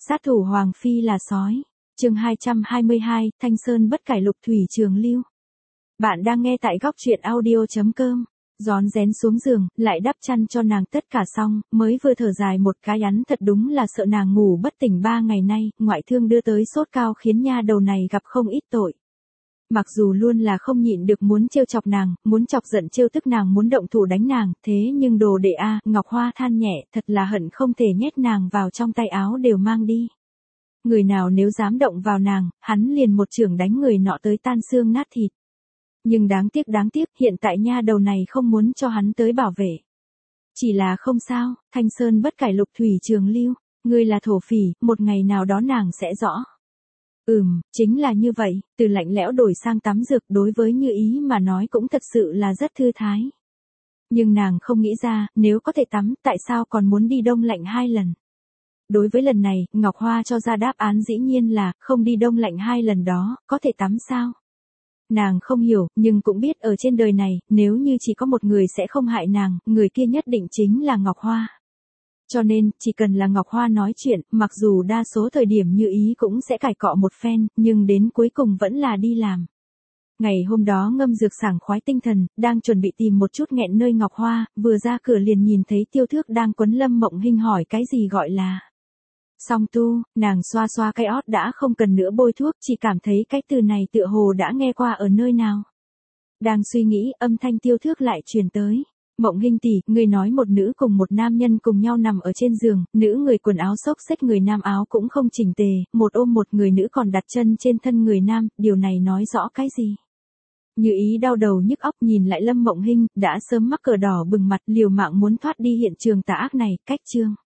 Sát thủ Hoàng Phi là sói. Chương 222, Thanh Sơn bất cải lục thủy trường lưu. Bạn đang nghe tại góc truyện audio.com. Rón rén xuống giường, lại đắp chăn cho nàng tất cả xong, mới vừa thở dài một cái hắn thật đúng là sợ nàng ngủ bất tỉnh 3 ngày nay, ngoại thương đưa tới sốt cao khiến nha đầu này gặp không ít tội. Mặc dù luôn là không nhịn được muốn trêu chọc nàng, muốn chọc giận trêu tức nàng, muốn động thủ đánh nàng, thế nhưng đồ đệ a, Ngọc Hoa than nhẹ, thật là hận không thể nhét nàng vào trong tay áo đều mang đi. Người nào nếu dám động vào nàng, hắn liền một chưởng đánh người nọ tới tan xương nát thịt. Nhưng đáng tiếc, hiện tại nha đầu này không muốn cho hắn tới bảo vệ. Chỉ là không sao, Thanh Sơn bất cải lục thủy trường lưu, ngươi là thổ phỉ, một ngày nào đó nàng sẽ rõ. Chính là như vậy, từ lạnh lẽo đổi sang tắm dược đối với Như Ý mà nói cũng thật sự là rất thư thái. Nhưng nàng không nghĩ ra, nếu có thể tắm, tại sao còn muốn đi đông lạnh 2 lần. Đối với lần này, Ngọc Hoa cho ra đáp án dĩ nhiên là, không đi đông lạnh 2 lần đó, có thể tắm sao? Nàng không hiểu, nhưng cũng biết ở trên đời này, nếu như chỉ có một người sẽ không hại nàng, người kia nhất định chính là Ngọc Hoa. Cho nên, chỉ cần là Ngọc Hoa nói chuyện, mặc dù đa số thời điểm Như Ý cũng sẽ cãi cọ một phen, nhưng đến cuối cùng vẫn là đi làm. Ngày hôm đó Ngâm Dược sảng khoái tinh thần, đang chuẩn bị tìm một chút nghẹn nơi Ngọc Hoa, vừa ra cửa liền nhìn thấy Tiêu Thước đang quấn Lâm Mộng Hinh hỏi cái gì gọi là song tu, nàng xoa xoa cái ót đã không cần nữa bôi thuốc, chỉ cảm thấy cái từ này tựa hồ đã nghe qua ở nơi nào. Đang suy nghĩ, âm thanh Tiêu Thước lại truyền tới. Mộng Hinh tỷ, người nói một nữ cùng một nam nhân cùng nhau nằm ở trên giường, nữ người quần áo xốc xếch, người nam áo cũng không chỉnh tề, một ôm một, người nữ còn đặt chân trên thân người nam, điều này nói rõ cái gì? Như Ý đau đầu nhức óc nhìn lại Lâm Mộng Hinh, đã sớm mắc cờ đỏ bừng mặt, liều mạng muốn thoát đi hiện trường tà ác này, cách chương.